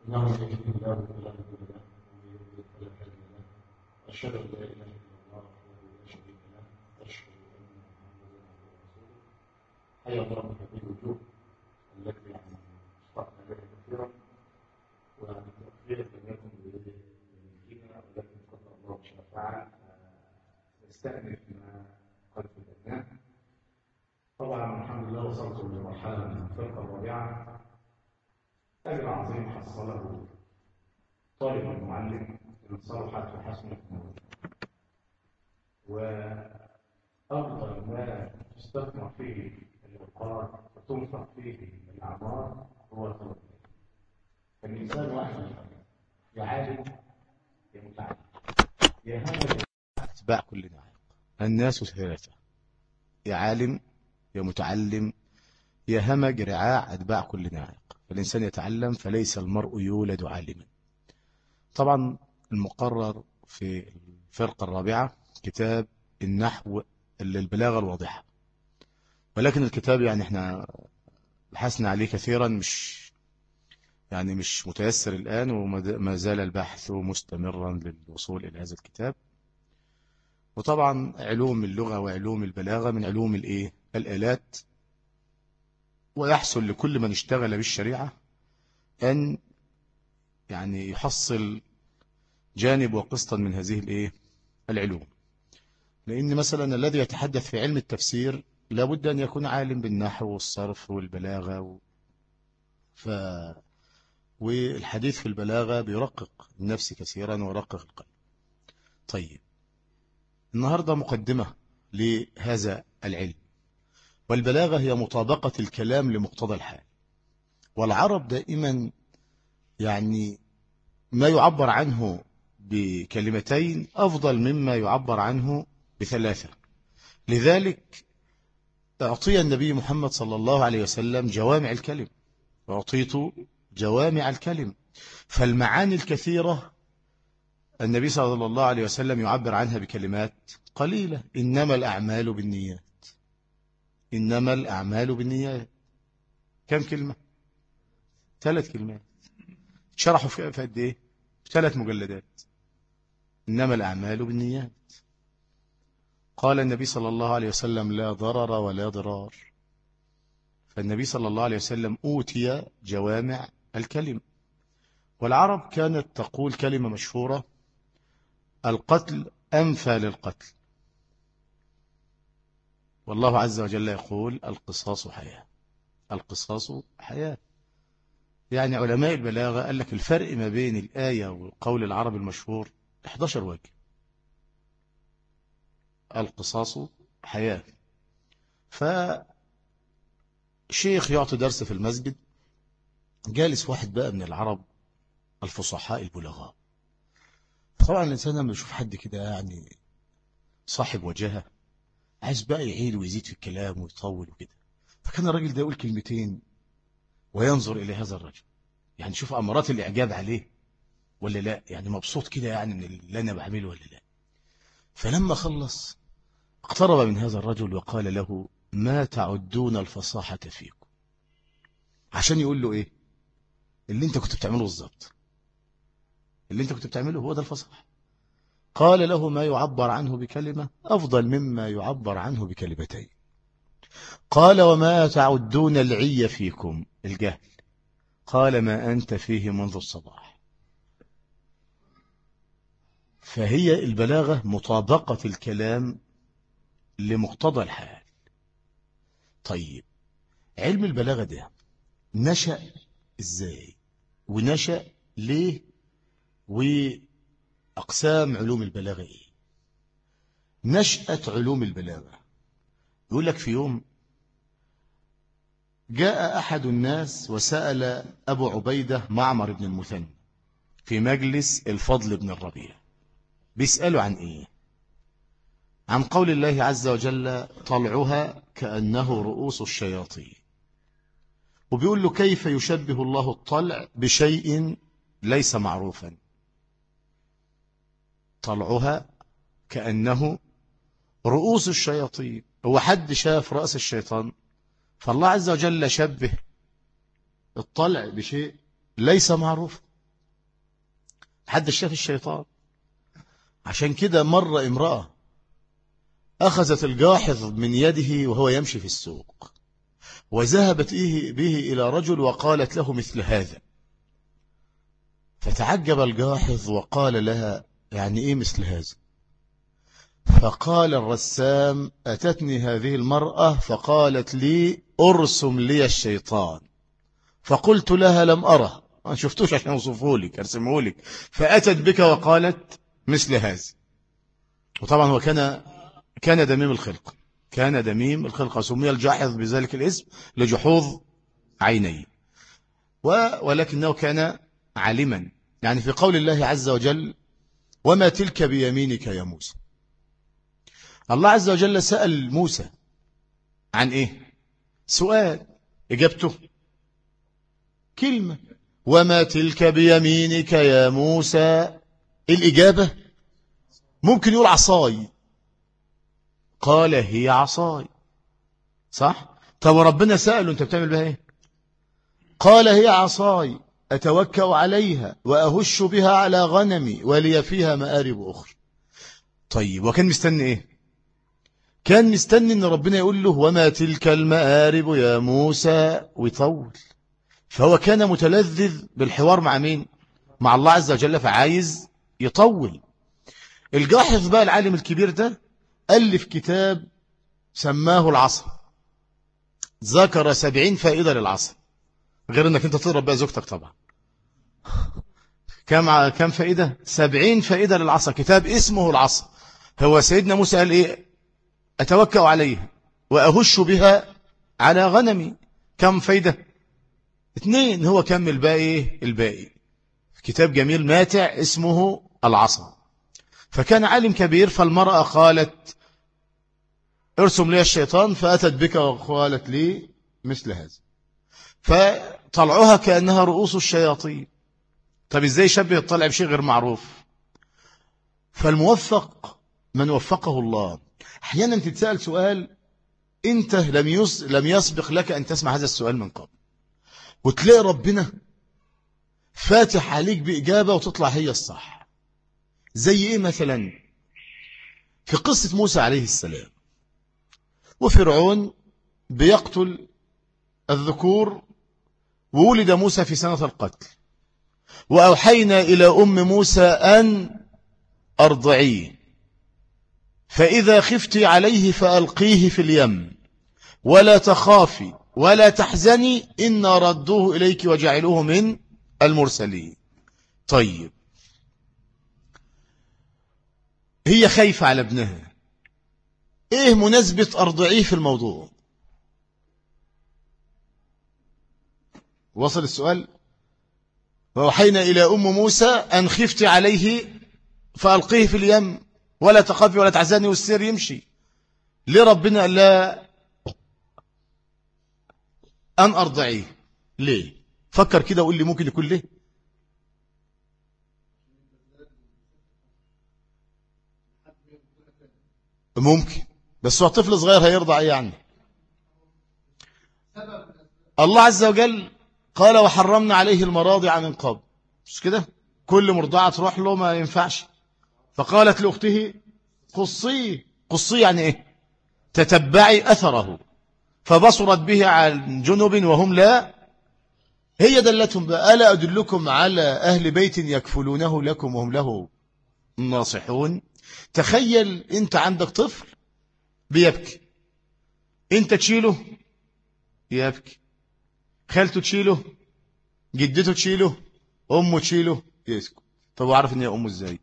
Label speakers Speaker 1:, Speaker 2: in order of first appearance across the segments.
Speaker 1: إنه من يهده الله فلا مضل له ومن يضلل فلا هادي له. أشهد أن لا إله إلا الله وحده لا شريك له وأشهد أن محمدا عبده ورسوله. حي الله بهذه الوجوه التي اشتقنا إليها كثيرا وتغفير لكم بذنوبنا، ولكن قدر الله شاء فعل. نستأنف ما قد بدأناه. طبعا الحمد لله وصلت لمرحلة من الفرقة الرابعة. أجر عظيم حصله طالب المعلم إن صلحت وحسنت نوره، وأفضل ما تستثمر فيه الأوقات وتنفق فيه الأعمار هو طلب العلم. فالإنسان واحد، يا عالم يا متعلم يا همج أتباع كل ناعق. الناس ثلاثة: يا عالم يا متعلم يا همج رعاع أتباع كل ناعق. فالإنسان يتعلم، فليس المرء يولد عالما. طبعا المقرر في الفرقة الرابعة كتاب النحو البلاغة الواضحة، ولكن الكتاب يعني احنا بحثنا عليه كثيرا، مش متيسر الآن، وما زال البحث مستمرا للوصول إلى هذا الكتاب. وطبعا علوم اللغة وعلوم البلاغة من علوم الآلات، ويحصل لكل من اشتغل بالشريعة أن يعني يحصل جانب وقسطا من هذه العلوم. لأن مثلا الذي يتحدث في علم التفسير لابد أن يكون عالم بالنحو والصرف والبلاغة والحديث في البلاغة بيرقق النفس كثيرا ويرقق القلب. طيب، النهاردة مقدمة لهذا العلم. والبلاغة هي مطابقة الكلام لمقتضى الحال. والعرب دائما يعني ما يعبر عنه بكلمتين أفضل مما يعبر عنه بثلاثة. لذلك أعطي النبي محمد صلى الله عليه وسلم جوامع الكلم، وأعطيت جوامع الكلم. فالمعاني الكثيرة النبي صلى الله عليه وسلم يعبر عنها بكلمات قليلة. إنما الأعمال بالنيات. إنما الأعمال بالنيات كم كلمة؟ 3 كلمات شرحوا في قد إيه؟ 3 مجلدات. إنما الأعمال بالنيات. قال النبي صلى الله عليه وسلم: لا ضرر ولا ضرار. فالنبي صلى الله عليه وسلم أوتي جوامع الكلم. والعرب كانت تقول كلمة مشهورة: القتل أنفى للقتل. والله عز وجل يقول: القصاص حياة. القصاص حياة. يعني علماء البلاغة قال لك الفرق ما بين الآية وقول العرب المشهور 11 وجه. القصاص حياة. فشيخ يعطي درس في المسجد، جالس واحد بقى من العرب الفصحاء البلغاء. طبعا الإنسان لما يشوف حد كده يعني صاحب وجهة عايز بقى يعيد ويزيد في الكلام ويطول وكده. فكان الراجل ده يقول كلمتين وينظر إلى هذا الرجل، يعني شوف أمارات الإعجاب عليه ولا لا، يعني مبسوط كده يعني من اللي أنا بعمله ولا لا. فلما خلص اقترب من هذا الرجل وقال له: ما تعدون الفصاحة فيكم؟ عشان يقول له إيه؟ اللي انت كنت بتعمله بالظبط. اللي انت كنت بتعمله هو ده الفصاحة. قال له: ما يعبر عنه بكلمة أفضل مما يعبر عنه بكلمتين. قال: وما تعدون العي فيكم؟ الجهل. قال: ما أنت فيه منذ الصباح. فهي البلاغة مطابقة الكلام لمقتضى الحال. طيب، علم البلاغة ده نشأ إزاي ونشأ ليه، وأقسام علوم البلاغة إيه؟ نشأة علوم البلاغة يقول لك: في يوم جاء أحد الناس وسأل أبو عبيدة معمر بن المثنى في مجلس الفضل بن الربيع. بيسألوا عن إيه؟ عن قول الله عز وجل: طلعها كأنه رؤوس الشياطين. وبيقول له: كيف يشبه الله الطلع بشيء ليس معروفا؟ طلعها كأنه رؤوس الشياطين. هو حد شاف رأس الشيطان؟ فالله عز وجل شبه الطلع بشيء ليس معروف. حد شاف الشيطان. عشان كده مر امرأة أخذت الجاحظ من يده وهو يمشي في السوق، وذهبت به إلى رجل وقالت له مثل هذا، فتعجب الجاحظ وقال لها يعني إيه مثل هذا؟ فقال الرسام أتتني هذه المرأة فقالت لي أرسم لي الشيطان، فقلت لها لم أره، ما شفتوش عشان أوصفه لك أرسمه لك، فأتت بك وقالت مثل هذا. وطبعا هو كان دميم الخلق، كان دميم الخلق، سمي الجاحظ بذلك الاسم لجحوظ عينيه، ولكنه كان عالما. يعني في قول الله عز وجل وما تلك بيمينك يا موسى، الله عز وجل سأل موسى عن إيه؟ سؤال، إجابته كلمة، وما تلك بيمينك يا موسى. الإجابة ممكن يقول عصاي، قال هي عصاي، صح؟ طب ربنا سأله أنت بتعمل بها إيه؟ قال هي عصاي أتوكأ عليها وأهش بها على غنمي ولي فيها مآرب أخرى. طيب وكان مستني إيه؟ كان مستني أن ربنا يقول له وما تلك المآرب يا موسى ويطول. فهو كان متلذذ بالحوار مع مين؟ مع الله عز وجل، فعايز يطول. الجاحظ بقى العالم الكبير ده ألف كتاب سماه العصا، ذكر 70 فائدة للعصا، غير أنك أنت تضرب بقى زوجتك طبعا. كم فائدة؟ 70 فائدة للعصا، كتاب اسمه العصا. هو سيدنا موسى قال إيه؟ أتوكأ عليها وأهش بها على غنمي، كم فايدة؟ 2. هو كمل الباقي. كتاب جميل ماتع اسمه العصا. فكان عالم كبير. فالمرأة قالت ارسم لي الشيطان، فأتت بك وقالت لي مثل هذا، فطلعوها كأنها رؤوس الشياطين. طب ازاي شبه الطلع بشيء غير معروف؟ فالموفق من وفقه الله. احيانا تتسأل سؤال انت لم يسبق لك ان تسمع هذا السؤال من قبل، وتلاقي ربنا فاتح عليك بإجابة وتطلع هي الصح. زي ايه مثلا؟ في قصة موسى عليه السلام وفرعون بيقتل الذكور، وولد موسى في سنة القتل، وأوحينا إلى أم موسى أن أرضعيه، فإذا خفتي عليه فألقيه في اليم ولا تخافي ولا تحزني إنا ردوه إليك وجعلوه من المرسلين. طيب هي خايفة على ابنها، ايه مناسبة أرضعيه في الموضوع؟ وصل السؤال؟ ووحينا إلى أم موسى أن خفتي عليه فألقيه في اليم ولا تخافي ولا تحزني، والسير يمشي. ليه ربنا لا أن أرضعيه؟ ليه؟ فكر كده وقول لي ممكن يكون ليه. ممكن، بس هو طفل صغير هيرضع ايه يعني؟ الله عز وجل قال وحرمنا عليه المراضع من قبل، مش كده؟ كل مرضعة تروح له ما ينفعش، فقالت لأخته قصيه. قصيه يعني ايه؟ تتبعي أثره، فبصرت به عن جنب وهم لا. هي دلتهم بقى ألا أدلكم على أهل بيت يكفلونه لكم وهم له ناصحون. تخيل انت عندك طفل بيبكي، انت تشيله يبكي، خالته تشيله، جدته تشيله، امه تشيله يسكت. طب اعرف ان هي امه ازاي؟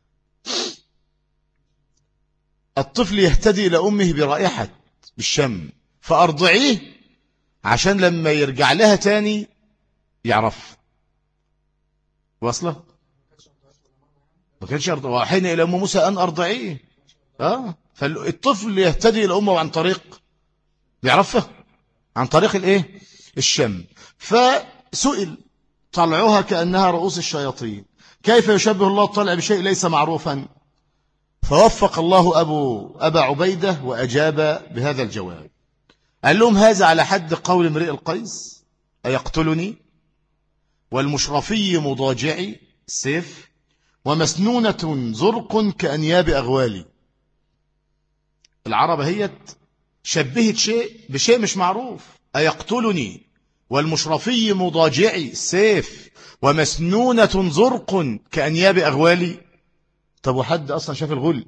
Speaker 1: الطفل يهتدي الى امه برائحة بالشم، فارضعيه عشان لما يرجع لها تاني يعرف. واصله؟ ما كانش يرضى. وحين الى ام موسى ان ارضعيه. فالطفل يهتدي الى امه عن طريق بيعرفها، عن طريق الايه؟ الشم. فسئل طلعوها كأنها رؤوس الشياطين، كيف يشبه الله الطلع بشيء ليس معروفا؟ فوفق الله أبا عبيدة وأجاب بهذا الجواب. قال لهم هذا على حد قول امرئ القيس أيقتلني والمشرفي مضاجعي السيف ومسنونة زرق كأنياب أغوالي. العرب هي شبهت شيء بشيء مش معروف. أيقتلني والمشرفي مضاجعي السيف ومسنونة زرق كأنياب أغوالي. طب وحد أصلا شاف الغل؟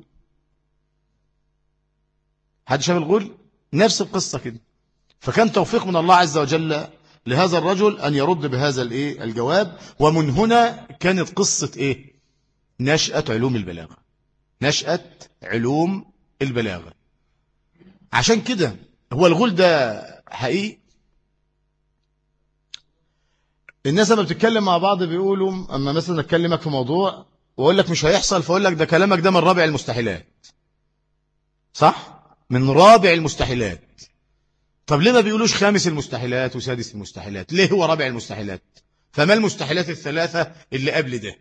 Speaker 1: حد شاف الغل؟ نفس القصة كده. فكان توفيق من الله عز وجل لهذا الرجل أن يرد بهذا الجواب. ومن هنا كانت قصة نشأة علوم البلاغة. نشأة علوم البلاغة. عشان كده هو الغل ده حقيقي. الناس لما بتتكلم مع بعض بيقولوا أما مثلا أتكلمك في موضوع وأقول لك مش هيحصل، فأقول لك ده كلامك ده من رابع المستحيلات. صح؟ من رابع المستحيلات. طب ليه ما بيقولوش خامس المستحيلات وسادس المستحيلات؟ ليه هو رابع المستحيلات؟ فما المستحيلات الثلاثة اللي قبل ده؟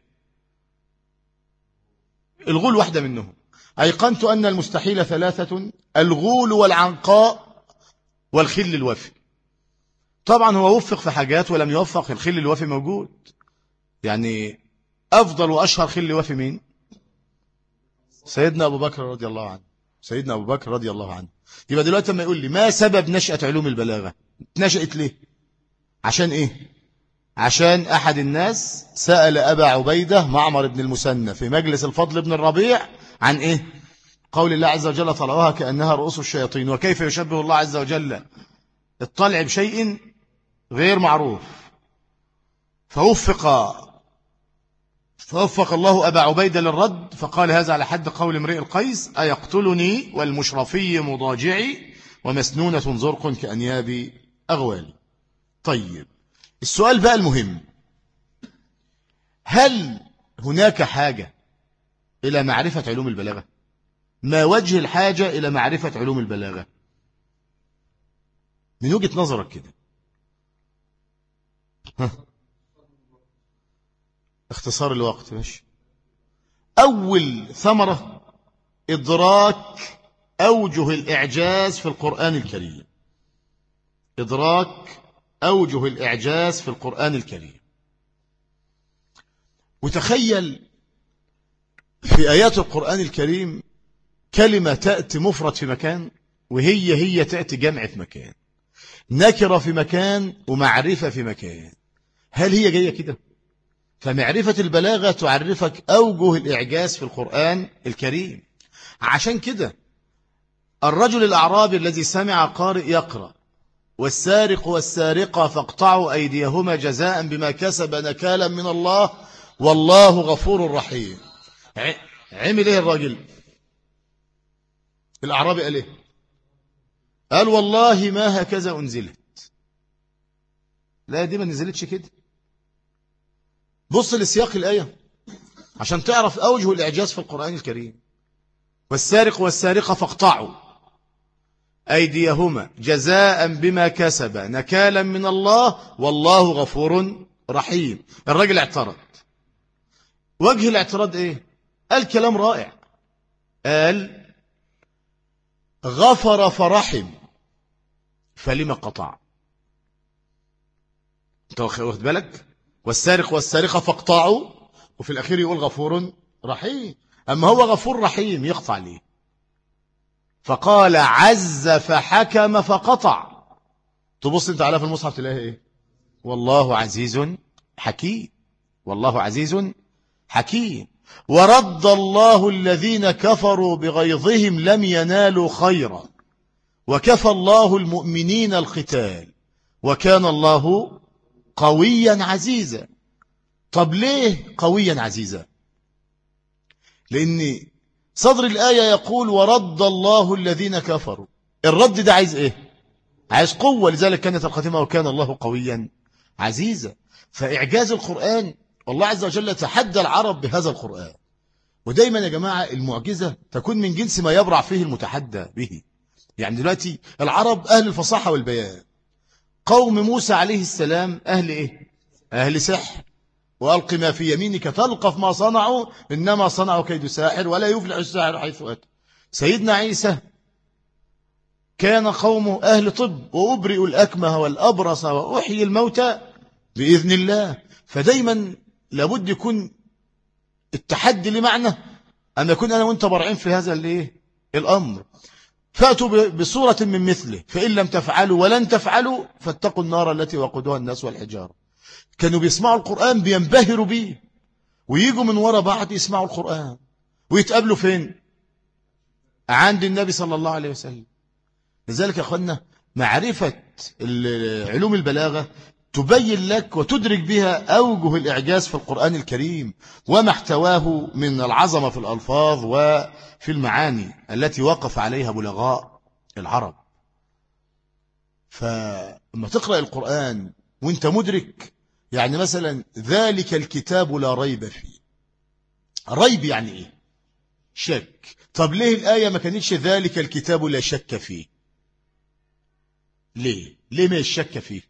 Speaker 1: الغول واحدة منهم. أيقنت أن المستحيل ثلاثة: الغول والعنقاء والخل الوفي. طبعا هو وفق في حاجات ولم يوفق. الخل الوفي موجود، يعني أفضل وأشهر خل وفي مين؟ سيدنا أبو بكر رضي الله عنه. سيدنا أبو بكر رضي الله عنه. يبقى دلوقتي لما يقول لي ما سبب نشأة علوم البلاغة؟ نشأت ليه؟ عشان إيه؟ عشان أحد الناس سأل أبا عبيدة معمر بن المثنى في مجلس الفضل بن الربيع عن إيه؟ قول الله عز وجل: طلعوها كأنها رؤوس الشياطين. وكيف يشبه الله عز وجل الطلع بشيء غير معروف؟ فوفق الله أبا عبيدة للرد، فقال: هذا على حد قول امرئ القيس: أيقتلني والمشرفي مضاجعي ومسنونة زرق كأنياب أغوالي. طيب، السؤال بقى المهم: هل هناك حاجة إلى معرفة علوم البلاغة؟ ما وجه الحاجة إلى معرفة علوم البلاغة من وجهة نظرك كده؟ اختصار الوقت. ماشي. أول ثمرة: إدراك أوجه الإعجاز في القرآن الكريم. إدراك أوجه الإعجاز في القرآن الكريم. وتخيل في آيات القرآن الكريم كلمة تأتي مفرد في مكان، وهي تأتي جمع في مكان، نكرة في مكان، ومعرفة في مكان. هل هي جاية كده؟ فمعرفة البلاغة تعرفك أوجه الإعجاز في القرآن الكريم. عشان كده الرجل الأعرابي الذي سمع قارئ يقرأ: والسارق والسارقة فاقطعوا أيديهما جزاء بما كسب نكالا من الله والله غفور رحيم. عمل ايه الراجل الأعرابي؟ قال ايه؟ قال: والله ما هكذا أنزلت. لا، دي ما نزلتش كده. بص لسياق الآية عشان تعرف أوجه الإعجاز في القرآن الكريم. والسارق والسارقة فاقطعوا أيديهما جزاء بما كسب نكالا من الله والله غفور رحيم. الراجل اعترض. وجه الاعتراض ايه؟ قال كلام رائع. قال: غفر فرحم فلما قطع. انت واخد بالك؟ والسارق والسارقة فاقطعوا، وفي الأخير يقول غفور رحيم. أما هو غفور رحيم يقطع ليه؟ فقال: عز فحكم فقطع. تبص انت على في المصحف تلاقي ايه؟ والله عزيز حكيم. والله عزيز حكيم. ورد الله الذين كفروا بغيظهم لم ينالوا خيرا وكفى الله المؤمنين القتال وكان الله قويا عزيزا. طب ليه قويا عزيزا؟ لأن صدر الآية يقول: ورد الله الذين كفروا. الرد ده عايز ايه؟ عايز قوة. لذلك كانت الخاتمة: وكان الله قويا عزيزا. فإعجاز القرآن، الله عز وجل تحدى العرب بهذا القرآن. ودايما يا جماعة المعجزة تكون من جنس ما يبرع فيه المتحدى به. يعني دلوقتي العرب أهل الفصاحة والبيان. قوم موسى عليه السلام أهل إيه؟ أهل سحر. وألق ما في يمينك تلقف ما صنعوا إنما صنعوا كيد ساحر ولا يفلح الساحر حيث أتى. سيدنا عيسى كان قومه أهل طب، وأبرئ الأكمه والأبرص وأحيي الموتى بإذن الله. فدايما لابد يكون التحدي لمعنى أن يكون أنا وأنت برعين في هذا الأمر. فأتوا بصورة من مثله، فإن لم تفعلوا ولن تفعلوا فاتقوا النار التي وقودها الناس والحجارة. كانوا بيسمعوا القرآن بينبهروا به، ويجوا من وراء بعض يسمعوا القرآن ويتقابلوا فين؟ عند النبي صلى الله عليه وسلم. لذلك يا أخوانا معرفة علوم البلاغة تبين لك وتدرك بها أوجه الإعجاز في القرآن الكريم وما احتواه من العظمة في الألفاظ وفي المعاني التي وقف عليها بلغاء العرب. فلما تقرأ القرآن وانت مدرك، يعني مثلا ذلك الكتاب لا ريب فيه. ريب يعني ايه؟ شك. طب ليه الآية ما كانتش ذلك الكتاب لا شك فيه؟ ليه ما الشك فيه؟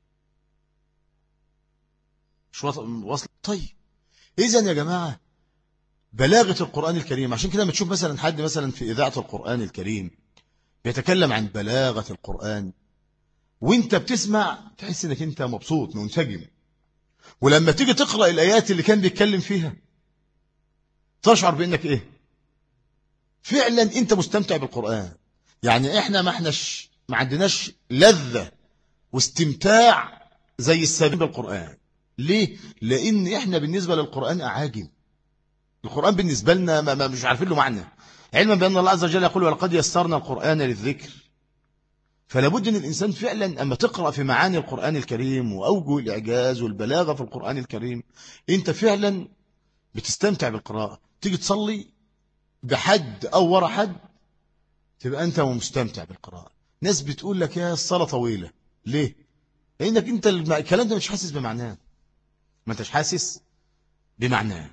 Speaker 1: مش وصل. طيب إذن يا جماعة بلاغة القرآن الكريم، عشان كده ما تشوف مثلا حد مثلا في إذاعة القرآن الكريم بيتكلم عن بلاغة القرآن وانت بتسمع تحس انك انت مبسوط منسجم، ولما تيجي تقرأ الآيات اللي كان بيتكلم فيها تشعر بأنك ايه؟ فعلا انت مستمتع بالقرآن. يعني احنا ما عندناش لذة واستمتاع زي السابقين بالقرآن. ليه؟ لأن احنا بالنسبة للقرآن أعاجم. القرآن بالنسبة لنا مش عارفين له معنى، علما بأن الله عز وجل يقول ولقد يسرنا القرآن للذكر. فلا بد ان الانسان فعلا اما تقرا في معاني القرآن الكريم واوجه الاعجاز والبلاغه في القرآن الكريم انت فعلا بتستمتع بالقراءه. تيجي تصلي بحد او ورا حد تبقى انت مستمتع بالقراءه. ناس بتقول لك يا الصلاه طويله، ليه؟ لانك انت الكلام ده مش حاسس بمعناه، ما انتش حاسس بمعناه.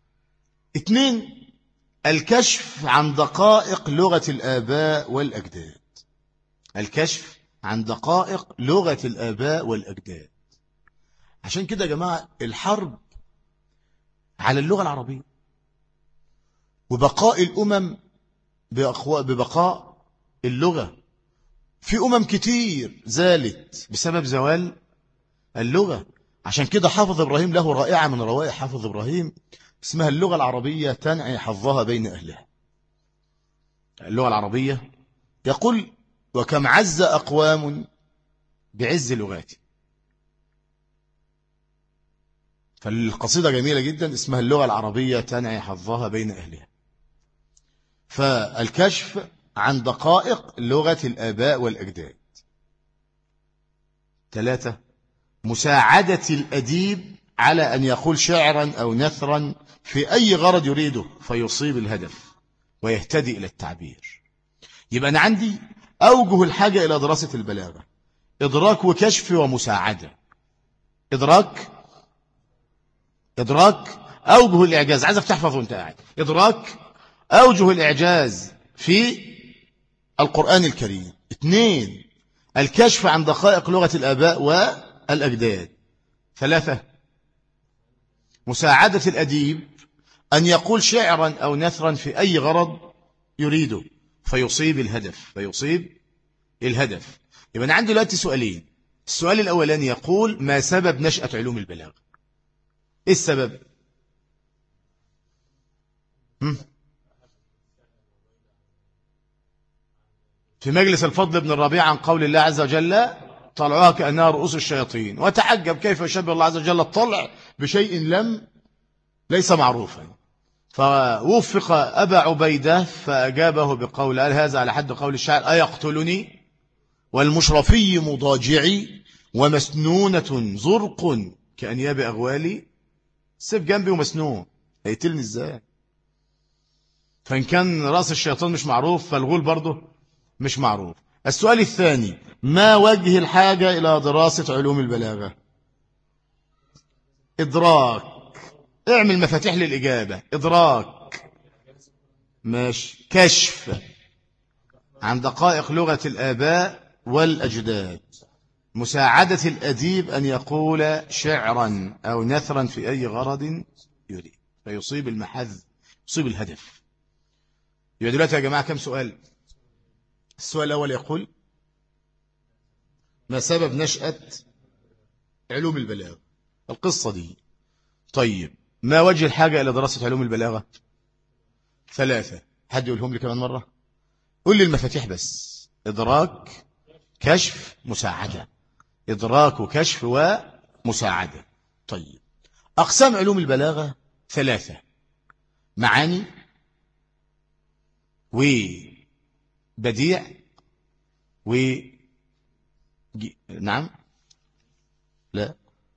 Speaker 1: 2 الكشف عن دقائق لغه الآباء والأجداد. الكشف عن دقائق لغة الآباء والأجداد. عشان كده يا جماعة الحرب على اللغة العربية وبقاء الأمم ببقاء اللغة. في أمم كتير زالت بسبب زوال اللغة. عشان كده حافظ إبراهيم له رائعة من روائح حافظ إبراهيم اسمها اللغة العربية تنعي حظها بين أهلها. اللغة العربية يقول وكم عز أقوام بعز لغاتي. فالقصيدة جميلة جدا اسمها اللغة العربية تنعي حظها بين أهلها. فالكشف عن دقائق لغة الآباء والأجداد. 3 مساعدة الأديب على أن يقول شعرا أو نثرا في أي غرض يريده فيصيب الهدف ويهتدي إلى التعبير. يبقى أنا عندي أوجه الحاجة إلى دراسة البلاغة: إدراك وكشف ومساعدة. إدراك أوجه الإعجاز، عايزك تحفظه وانت قاعد. إدراك أوجه الإعجاز في القرآن الكريم. 2 الكشف عن دقائق لغة الآباء والأجداد. 3 مساعدة الأديب أن يقول شعرا أو نثرا في أي غرض يريده فيصيب الهدف. يبقى أنا عندي دلوقتي سؤالين. السؤال الأولاني يقول ما سبب نشأة علوم البلاغة؟ إيه السبب؟ في مجلس الفضل بن الربيع عن قول الله عز وجل طلعوها كأنها رؤوس الشياطين، وتعجب كيف يشبه الله عز وجل الطلع بشيء ليس معروفا. فوفق أبا عبيدة فأجابه بقول قال هذا على حد قول الشاعر أيقتلني والمشرفي مضاجعي ومسنونة زرق كأنياب أغوالي. السيف جنبي ومسنون، هيقتلني ازاي؟ فإن كان رأس الشيطان مش معروف فالغول برضه مش معروف. السؤال الثاني ما وجه الحاجة إلى دراسة علوم البلاغة؟ إدراك. اعمل مفاتيح للإجابة. إدراك ماشي. كشف عن دقائق لغة الآباء والأجداد. مساعدة الأديب أن يقول شعرا أو نثرا في أي غرض يريد فيصيب المحذ يصيب الهدف. يبقى دلوقتي يا جماعة كم سؤال؟ السؤال الأول يقول ما سبب نشأة علوم البلاغة؟ القصة دي. طيب ما وجه الحاجة إلى دراسة علوم البلاغة؟ ثلاثة. حد يقولهم لي كمان مرة؟ قول لي المفاتيح بس. إدراك، كشف، مساعدة. إدراك وكشف ومساعدة. طيب، أقسام علوم البلاغة ثلاثة: معاني، وبديع، و نعم، لا،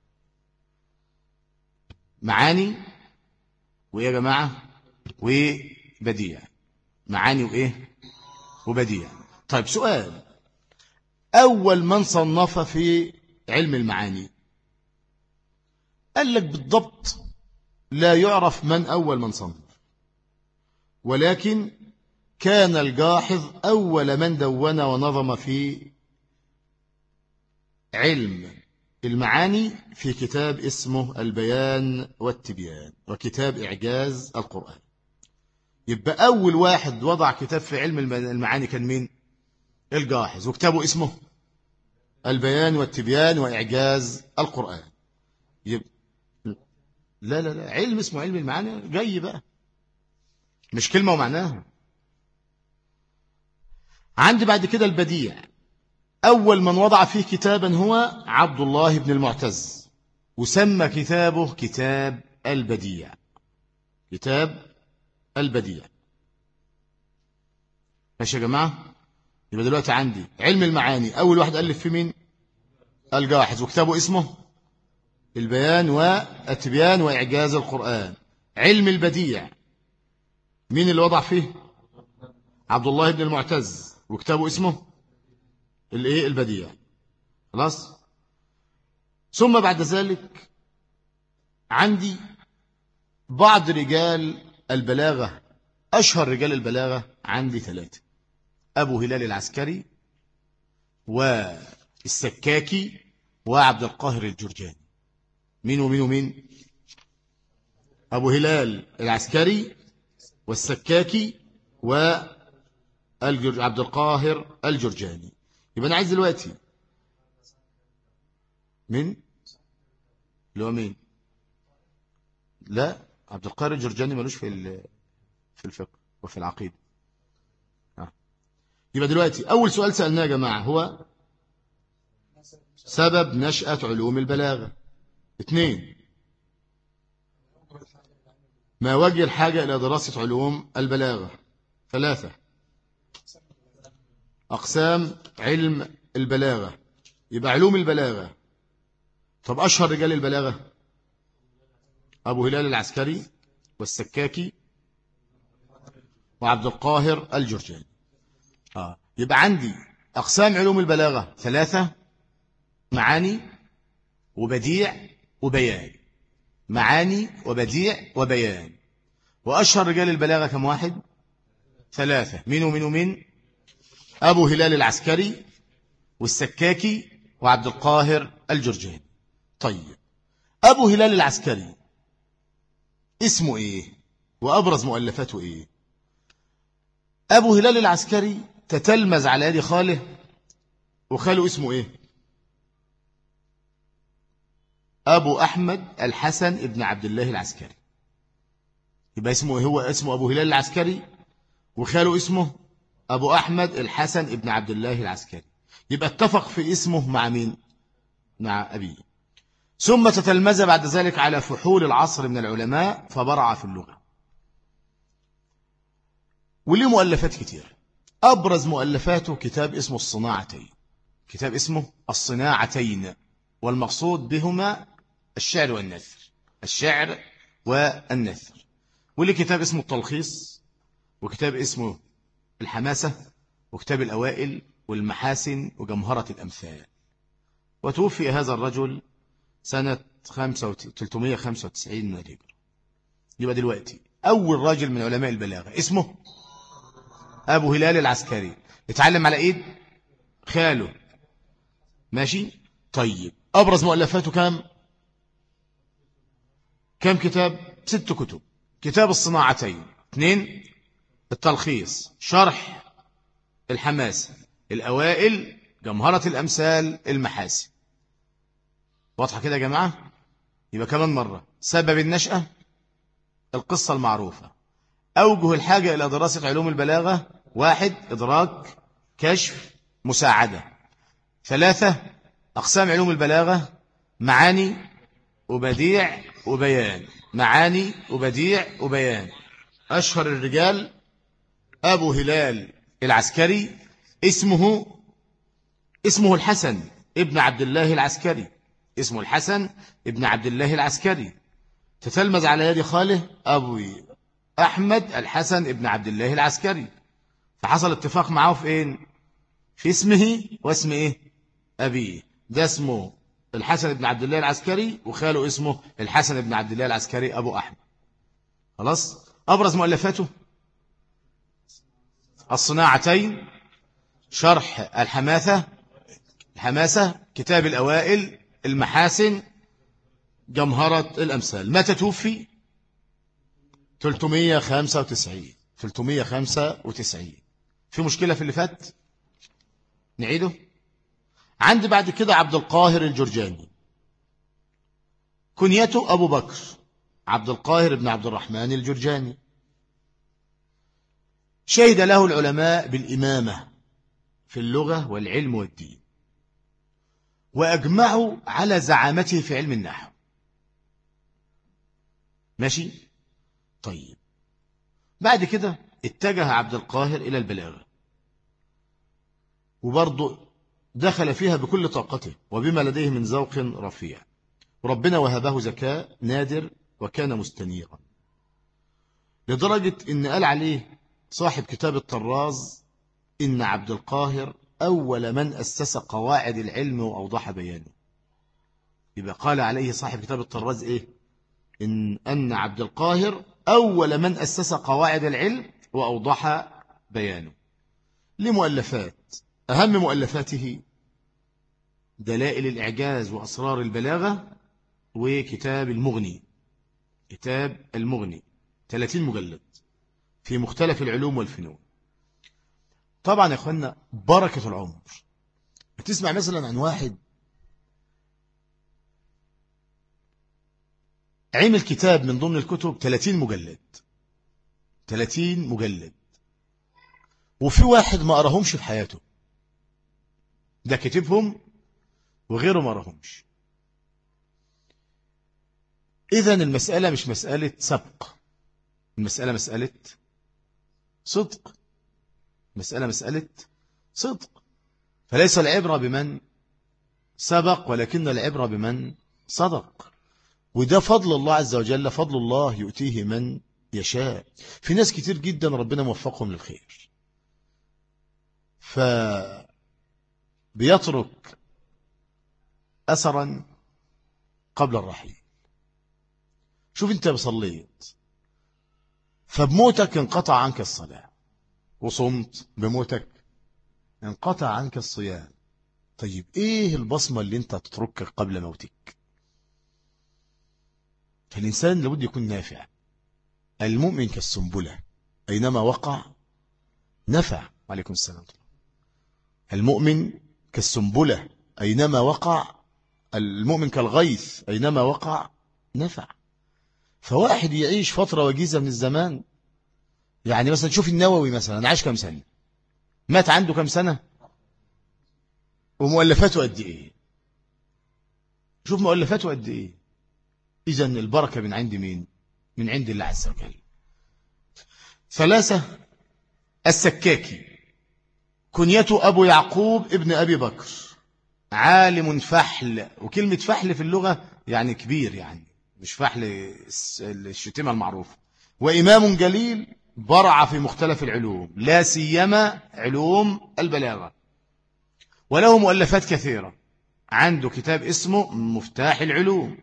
Speaker 1: معاني وإيه يا جماعة؟ وبديع. معاني وإيه؟ وبديع. طيب سؤال: أول من صنف في علم المعاني؟ قال لك بالضبط لا يعرف من أول من صنف، ولكن كان الجاحظ أول من دون ونظم في علم المعاني في كتاب اسمه البيان والتبيان، وكتاب إعجاز القرآن. يبقى أول واحد وضع كتاب في علم المعاني كان مين؟ الجاحظ، وكتابه اسمه البيان والتبيان وإعجاز القرآن. يبقى لا لا لا، علم اسمه علم المعاني جاي بقى، مش كلمة ومعناها. عندي بعد كده البديع. أول من وضع فيه كتابا هو عبد الله بن المعتز، وسمى كتابه كتاب البديع. كتاب البديع. ماشي يا جماعة؟ يبقى دلوقتي عندي علم المعاني أول واحد ألف فيه مين؟ الجاحظ، وكتابه اسمه البيان والتبيان وإعجاز القرآن. علم البديع مين اللي وضع فيه؟ عبد الله بن المعتز، وكتابه اسمه الايه؟ البديع. خلاص. ثم بعد ذلك عندي بعض رجال البلاغة. أشهر رجال البلاغة عندي ثلاثة: أبو هلال العسكري، والسكاكي، وعبد القاهر الجرجاني. مين ومين ومين؟ أبو هلال العسكري والسكاكي وعبد القاهر الجرجاني. يبقى أنا عايز دلوقتي مين؟ اللي هو مين؟ لا، عبد القاهر الجرجاني ملوش في الفقه وفي العقيدة. يبقى دلوقتي أول سؤال سألناه يا جماعة هو سبب نشأة علوم البلاغة. 2: ما وجه الحاجة إلى دراسة علوم البلاغة. 3: أقسام علم البلاغة. يبقى علوم البلاغة. طب أشهر رجال البلاغة: أبو هلال العسكري، والسكاكي، وعبد القاهر الجرجاني. يبقى عندي أقسام علوم البلاغة 3: معاني وبديع وبيان. معاني وبديع وبيان. وأشهر رجال البلاغة كم واحد؟ 3. مين ومين ومين؟ أبو هلال العسكري، والسكاكي، وعبد القاهر الجرجاني. طيب، أبو هلال العسكري اسمه إيه؟ وأبرز مؤلفاته إيه؟ أبو هلال العسكري تتلمذ على يد خاله، وخاله اسمه إيه؟ أبو أحمد الحسن ابن عبد الله العسكري. يبقى اسمه إيه؟ هو اسمه أبو هلال العسكري، وخاله اسمه أبو أحمد الحسن ابن عبد الله العسكري. يبقى اتفق في اسمه مع مين؟ مع أبيه. ثم تتلمذ بعد ذلك على فحول العصر من العلماء، فبرع في اللغة، وليه مؤلفات كتير. أبرز مؤلفاته كتاب اسمه الصناعتين. كتاب اسمه الصناعتين، والمقصود بهما الشعر والنثر. الشعر والنثر. وليه كتاب اسمه التلخيص، وكتاب اسمه الحماسة، وكتاب الأوائل والمحاسن وجمهرة الأمثال. وتوفي هذا الرجل سنة 395 من الهجرة. يبقى دلوقتي أول راجل من علماء البلاغة اسمه أبو هلال العسكري، اتعلم على إيد خاله. ماشي. طيب، أبرز مؤلفاته كم كتاب؟ 6 كتب. كتاب الصناعتين، 2 التلخيص، شرح الحماسة، الأوائل، جمهرة الأمثال، المحاسن. واضحة كده يا جماعة؟ يبقى كمان مرة: سبب النشأة، القصة المعروفة. أوجه الحاجة إلى دراسة علوم البلاغة: 1 إدراك، كشف، مساعدة. 3 أقسام علوم البلاغة: معاني وبديع وبيان. معاني وبديع وبيان. أشهر الرجال أبو هلال العسكري، اسمه الحسن ابن عبد الله العسكري. اسمه الحسن ابن عبد الله العسكري، تتلمذ على يد خاله أبو أحمد الحسن ابن عبد الله العسكري. فحصل اتفاق معه في إيه؟ في اسمه واسم إيه؟ أبيه. ده اسمه الحسن ابن عبد الله العسكري، وخاله اسمه الحسن ابن عبد الله العسكري أبو أحمد. خلاص. أبرز مؤلفاته: الصناعتين، شرح الحماسة، كتاب الأوائل، المحاسن، جمهرة الأمثال. متى توفي؟ 395. في مشكلة في اللي فات؟ نعيده. عندي بعد كده عبد القاهر الجرجاني، كنيته أبو بكر، عبد القاهر بن عبد الرحمن الجرجاني. شهد له العلماء بالإمامة في اللغة والعلم والدين، وأجمعوا على زعامته في علم النحو. ماشي؟ طيب، بعد كده اتجه عبد القاهر إلى البلاغة، وبرضه دخل فيها بكل طاقته وبما لديه من ذوق رفيع، وربنا وهبه ذكاء نادر وكان مستنيرا، لدرجة إن قال عليه صاحب كتاب الطراز إن عبد القاهر أول من أسس قواعد العلم وأوضح بيانه. يبقى قال عليه صاحب كتاب الطراز إيه؟ أن عبد القاهر أول من أسس قواعد العلم وأوضح بيانه. لمؤلفات، أهم مؤلفاته دلائل الإعجاز وأسرار البلاغة، وكتاب المغني. كتاب المغني 30 مجلد في مختلف العلوم والفنون. طبعا يا أخوانا بركة العمر، بتسمع مثلا عن واحد عمل كتاب من ضمن الكتب 30 مجلد، 30 مجلد، وفي واحد ما قراهمش في حياته، ده كتبهم وغيره ما قراهمش. إذن المسألة مش مسألة سبق، المسألة مسألة صدق، مسألة صدق. فليس العبرة بمن سبق، ولكن العبرة بمن صدق. وده فضل الله عز وجل، فضل الله يؤتيه من يشاء. في ناس كتير جدا ربنا موفقهم للخير، فبيترك أثرا قبل الرحيل. شوف انت بصليت فبموتك انقطع عنك الصلاة، وصمت بموتك انقطع عنك الصيام. طيب ايه البصمة اللي انت تتركها قبل موتك؟ فالإنسان لابد يكون نافع. المؤمن كالسنبلة أينما وقع نفع. وعليكم السلام. المؤمن كالسنبلة أينما وقع، المؤمن كالغيث أينما وقع نفع. فواحد يعيش فترة وجيزة من الزمان، يعني مثلا شوف النووي مثلا عاش كم سنة، مات عنده كم سنة، ومؤلفاته قد ايه؟ شوف مؤلفاته قد ايه. إذن البركة من عند مين؟ من عند الله عز وجل. 3 السكاكي، كنيته أبو يعقوب ابن أبي بكر، عالم فحل. وكلمة فحل في اللغة يعني كبير، يعني مش فحل الشتيمة المعروفة. وإمام جليل برع في مختلف العلوم، لا سيما علوم البلاغة، وله مؤلفات كثيرة. عنده كتاب اسمه مفتاح العلوم،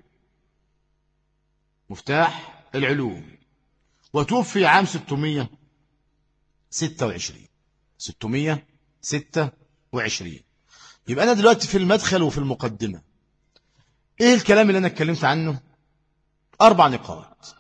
Speaker 1: مفتاح العلوم. وتوفي عام 626. يبقى أنا دلوقتي في المدخل وفي المقدمة إيه الكلام اللي أنا اتكلمت عنه؟ 4 نقاط.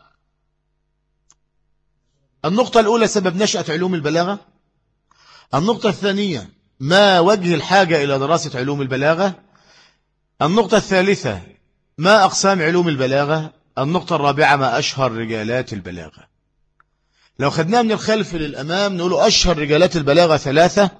Speaker 1: النقطة الأولى سبب نشأة علوم البلاغة. النقطة الثانية ما وجه الحاجة إلى دراسة علوم البلاغة. النقطة الثالثة ما أقسام علوم البلاغة. النقطة الرابعة ما أشهر رجالات البلاغة. لو خدناها من الخلف للأمام نقول أشهر رجالات البلاغة ثلاثة: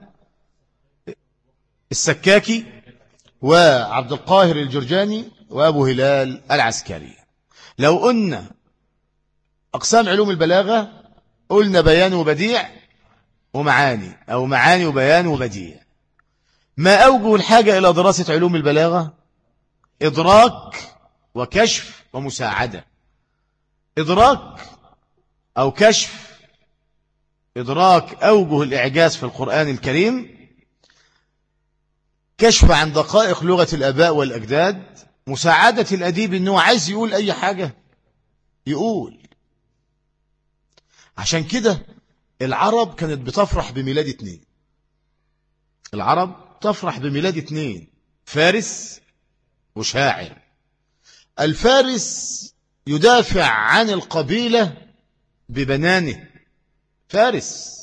Speaker 1: السكاكي وعبد القاهر الجرجاني وأبو هلال العسكري. لو قلنا أقسام علوم البلاغة قلنا بيان وبديع ومعاني، أو معاني وبيان وبديع. ما أوجه الحاجة إلى دراسة علوم البلاغة؟ إدراك وكشف ومساعدة. إدراك أو كشف، إدراك أوجه الإعجاز في القرآن الكريم، كشف عن دقائق لغة الآباء والأجداد، مساعدة الأديب أنه عايز يقول أي حاجة يقول. عشان كده العرب كانت بتفرح بميلاد اتنين. العرب تفرح بميلاد اتنين: فارس وشاعر. الفارس يدافع عن القبيلة ببنانه، فارس،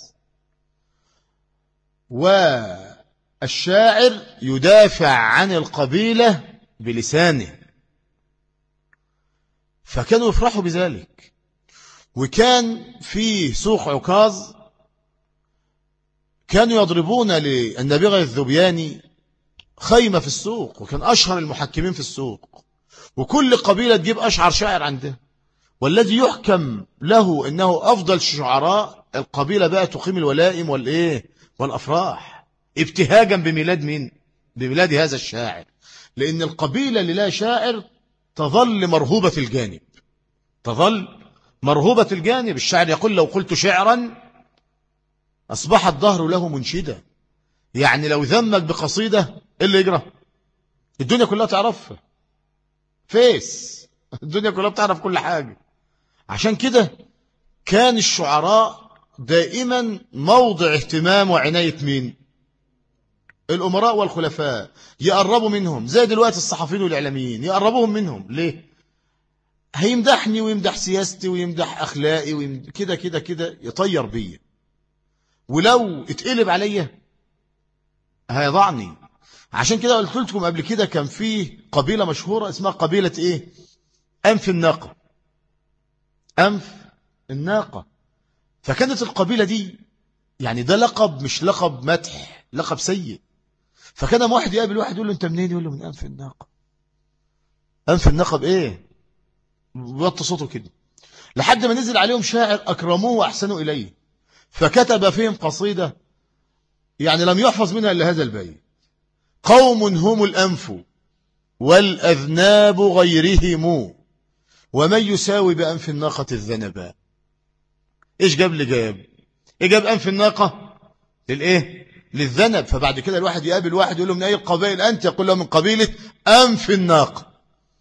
Speaker 1: والشاعر يدافع عن القبيلة بلسانه. فكانوا يفرحوا بذلك. وكان في سوق عكاظ كانوا يضربون للنبيغة الذبياني خيمة في السوق، وكان أشهر المحكمين في السوق، وكل قبيلة تجيب أشعر شاعر عنده، والذي يحكم له أنه أفضل شعراء القبيلة بقى تقيم الولائم والأفراح، ابتهاجا بميلاد مين؟ بميلاد هذا الشاعر. لأن القبيلة اللي لا شاعر تظل مرهوبة الجانب، تظل مرهوبة الجانب. الشاعر يقول: لو قلت شعرا أصبح الظهر له منشدا. يعني لو ذمك بقصيدة إيه اللي يجرى؟ الدنيا كلها تعرفها، فيس، الدنيا كلها بتعرف كل حاجة. عشان كده كان الشعراء دائما موضع اهتمام وعناية مين؟ الأمراء والخلفاء. يقربوا منهم زي دلوقتي الصحفيين والإعلاميين، يقربوهم منهم. ليه؟ هيمدحني ويمدح سياستي ويمدح أخلاقي كده كده كده يطير بيا، ولو اتقلب عليا هيضعني. عشان كده قلت لكم قبل كده كان فيه قبيلة مشهورة اسمها قبيلة ايه؟ أنف الناقة. أنف الناقة. فكانت القبيلة دي يعني ده لقب مش لقب مدح، لقب سيء. فكان واحد يقابل واحد يقول له: انت منين؟ يقول له: من أنف الناقة. أنف الناقة بإيه؟ بيوطي صوته كده، لحد ما نزل عليهم شاعر أكرموه وأحسنوا إليه، فكتب فيهم قصيدة يعني لم يحفظ منها إلا هذا البيت: قوم هم الأنف والأذناب غيرهم، ومن يساوي بأنف الناقة الذنباء. إيش جاب لي جاب؟ إيه جاب أنف الناقة؟ للإيه؟ للذنب. فبعد كده الواحد يقابل واحد يقول له: من أي القبائل أنت؟ يقول له: من قبيلة أنف الناقة.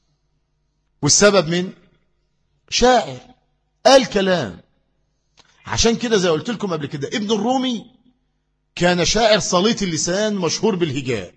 Speaker 1: والسبب من شاعر قال كلام. عشان كده زي قلت لكم قبل كده ابن الرومي كان شاعر صليط اللسان مشهور بالهجاء.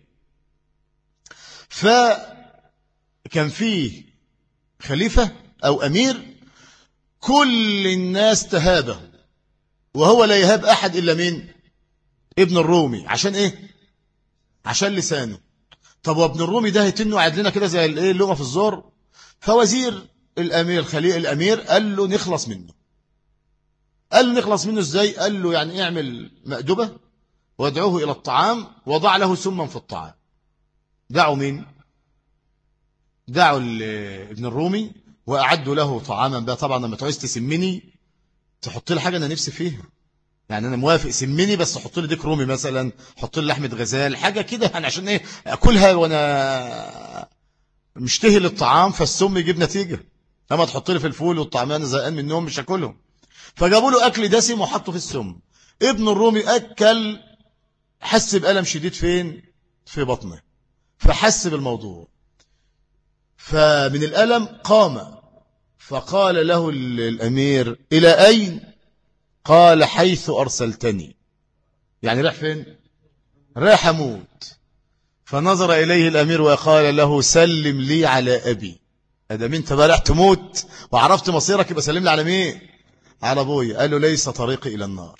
Speaker 1: فكان فيه خليفة أو أمير كل الناس تهابه، وهو لا يهاب أحد إلا مين؟ ابن الرومي. عشان إيه؟ عشان لسانه. طب وابن الرومي ده هيتنه قاعد لنا كده زي الايه اللقمة في الزور. فوزير الأمير خليل الأمير قال له: نخلص منه. قال له: نخلص منه إزاي؟ قال له: يعني اعمل مأدبة وادعوه إلى الطعام وضع له سما في الطعام. دعوا مين؟ دعوا ابن الرومي وأعدوا له طعاما. بقى طبعا لما تعوز تسمني تحط لي حاجة أنا نفسي فيها، يعني أنا موافق سمني بس حط لي ديك رومي مثلا، حط لي لحمة غزال، حاجة كده يعني عشان إيه أكلها وأنا مشتهي للطعام، فالسم يجيب نتيجة. لما تحط لي في الفول والطعام أنا زهقان منهم مش هاكلهم. فجابوا له أكل دسم وحطوا في السم. ابن الرومي أكل، حس بألم شديد فين؟ في بطنه، فحس بالموضوع، فمن الألم قام، فقال له الأمير: إلى أين؟ قال: حيث أرسلتني. يعني راح فين؟ راح أموت. فنظر إليه الأمير وقال له: سلم لي على أبي. أدام أنت بقى راح تموت وعرفت مصيرك يبقى سلم لي على مين؟ على أبوي. قال له: ليس طريقي إلى النار،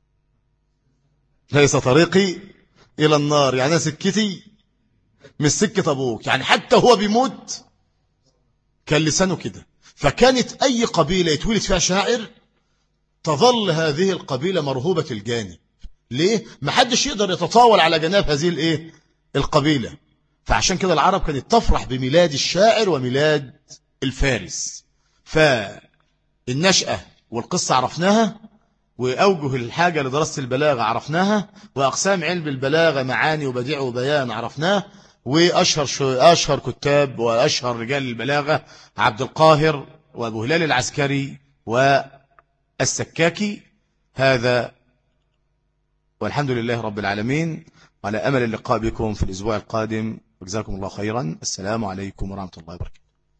Speaker 1: ليس طريقي إلى النار، يعني أنا سكتي مش سكة أبوك. يعني حتى هو بيموت كان لسانه كده. فكانت أي قبيلة يتولد فيها شاعر تظل هذه القبيلة مرهوبة الجانب. ليه؟ محدش يقدر يتطاول على جناب هذه القبيلة. فعشان كده العرب كانت تفرح بميلاد الشاعر وميلاد الفارس. فالنشأة والقصة عرفناها، وأوجه الحاجة لدراسة البلاغة عرفناها، وأقسام علم البلاغة معاني وبديع وبيان عرفناه، وأشهر كتاب وأشهر رجال البلاغة عبد القاهر وأبو هلال العسكري والسكاكي. هذا والحمد لله رب العالمين، على أمل اللقاء بكم في الأسبوع القادم، وجزاكم الله خيرا. السلام عليكم ورحمة الله وبركاته.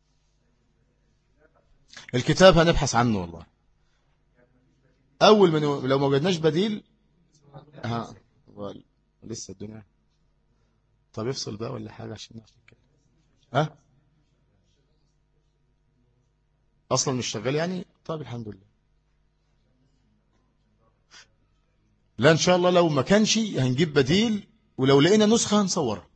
Speaker 1: الكتاب هنبحث عنه والله، أول من لو ما وجدناش بديل. ها لسه الدنيا. طب يفصل بقى ولا حاجة عشان نعرف نتكلم. ها أصلا مش شغال يعني. طب الحمد لله. لا إن شاء الله لو ما كانش هنجيب بديل، ولو لقينا نسخة هنصورها.